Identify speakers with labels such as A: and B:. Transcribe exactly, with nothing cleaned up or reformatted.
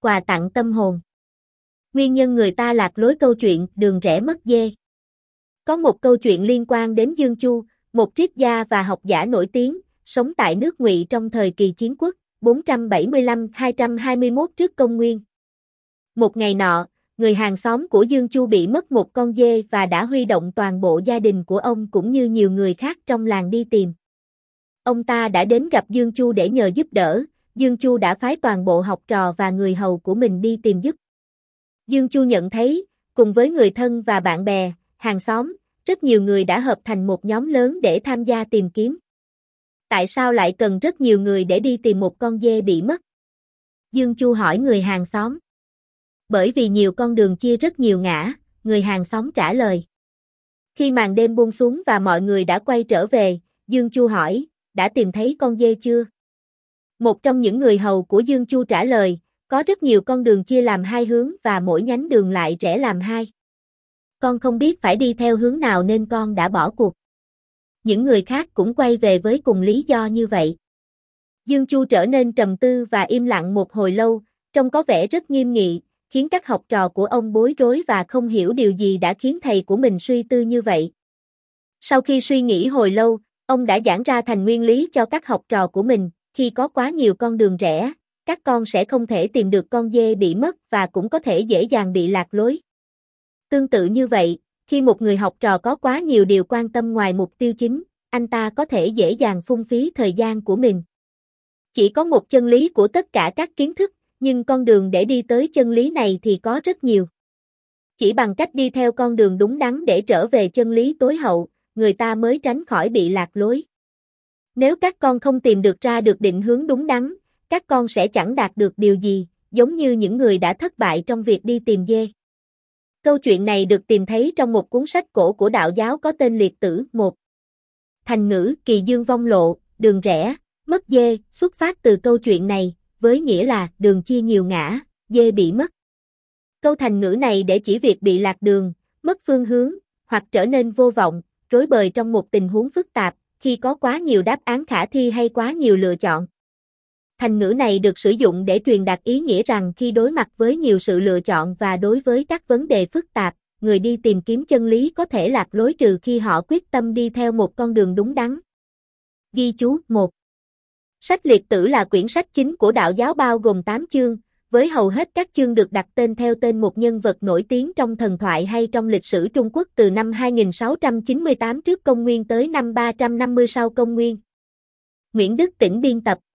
A: quà tặng tâm hồn. Nguyên nhân người ta lạc lối câu chuyện đường rẽ mất dê. Có một câu chuyện liên quan đến Dương Chu, một triết gia và học giả nổi tiếng, sống tại nước Ngụy trong thời kỳ chiến quốc, bốn trăm bảy mươi lăm đến hai trăm hai mươi mốt trước công nguyên. Một ngày nọ, người hàng xóm của Dương Chu bị mất một con dê và đã huy động toàn bộ gia đình của ông cũng như nhiều người khác trong làng đi tìm. Ông ta đã đến gặp Dương Chu để nhờ giúp đỡ, Dương Chu đã phái toàn bộ học trò và người hầu của mình đi tìm giúp. Dương Chu nhận thấy, cùng với người thân và bạn bè, hàng xóm, rất nhiều người đã hợp thành một nhóm lớn để tham gia tìm kiếm. Tại sao lại cần rất nhiều người để đi tìm một con dê bị mất? Dương Chu hỏi người hàng xóm. Bởi vì nhiều con đường chia rất nhiều ngã, người hàng xóm trả lời. Khi màn đêm buông xuống và mọi người đã quay trở về, Dương Chu hỏi, đã tìm thấy con dê chưa? Một trong những người hầu của Dương Chu trả lời, có rất nhiều con đường chia làm hai hướng và mỗi nhánh đường lại rẽ làm hai. Con không biết phải đi theo hướng nào nên con đã bỏ cuộc. Những người khác cũng quay về với cùng lý do như vậy. Dương Chu trở nên trầm tư và im lặng một hồi lâu, trông có vẻ rất nghiêm nghị, khiến các học trò của ông bối rối và không hiểu điều gì đã khiến thầy của mình suy tư như vậy. Sau khi suy nghĩ hồi lâu, ông đã giảng ra thành nguyên lý cho các học trò của mình, khi có quá nhiều con đường rẽ, các con sẽ không thể tìm được con dê bị mất và cũng có thể dễ dàng bị lạc lối. Tương tự như vậy, khi một người học trò có quá nhiều điều quan tâm ngoài mục tiêu chính, anh ta có thể dễ dàng phung phí thời gian của mình. Chỉ có một chân lý của tất cả các kiến thức, nhưng con đường để đi tới chân lý này thì có rất nhiều. Chỉ bằng cách đi theo con đường đúng đắn để trở về chân lý tối hậu, người ta mới tránh khỏi bị lạc lối. Nếu các con không tìm được ra được định hướng đúng đắn, các con sẽ chẳng đạt được điều gì, giống như những người đã thất bại trong việc đi tìm dê. Câu chuyện này được tìm thấy trong một cuốn sách cổ của đạo giáo có tên Liệt Tử một. Thành ngữ kỳ dương vong lộ, đường rẽ, mất dê, xuất phát từ câu chuyện này, với nghĩa là đường chia nhiều ngã, dê bị mất. Câu thành ngữ này để chỉ việc bị lạc đường, mất phương hướng, hoặc trở nên vô vọng, rối bời trong một tình huống phức tạp, khi có quá nhiều đáp án khả thi hay quá nhiều lựa chọn. Thành ngữ này được sử dụng để truyền đạt ý nghĩa rằng khi đối mặt với nhiều sự lựa chọn và đối với các vấn đề phức tạp, người đi tìm kiếm chân lý có thể lạc lối trừ khi họ quyết tâm đi theo một con đường đúng đắn. Ghi chú một. Sách Liệt Tử là quyển sách chính của đạo giáo bao gồm tám chương, với hầu hết các chương được đặt tên theo tên một nhân vật nổi tiếng trong thần thoại hay trong lịch sử Trung Quốc từ năm hai nghìn sáu trăm chín mươi tám trước công nguyên tới năm ba trăm năm mươi sau công nguyên. Nguyễn Đức Tĩnh biên tập.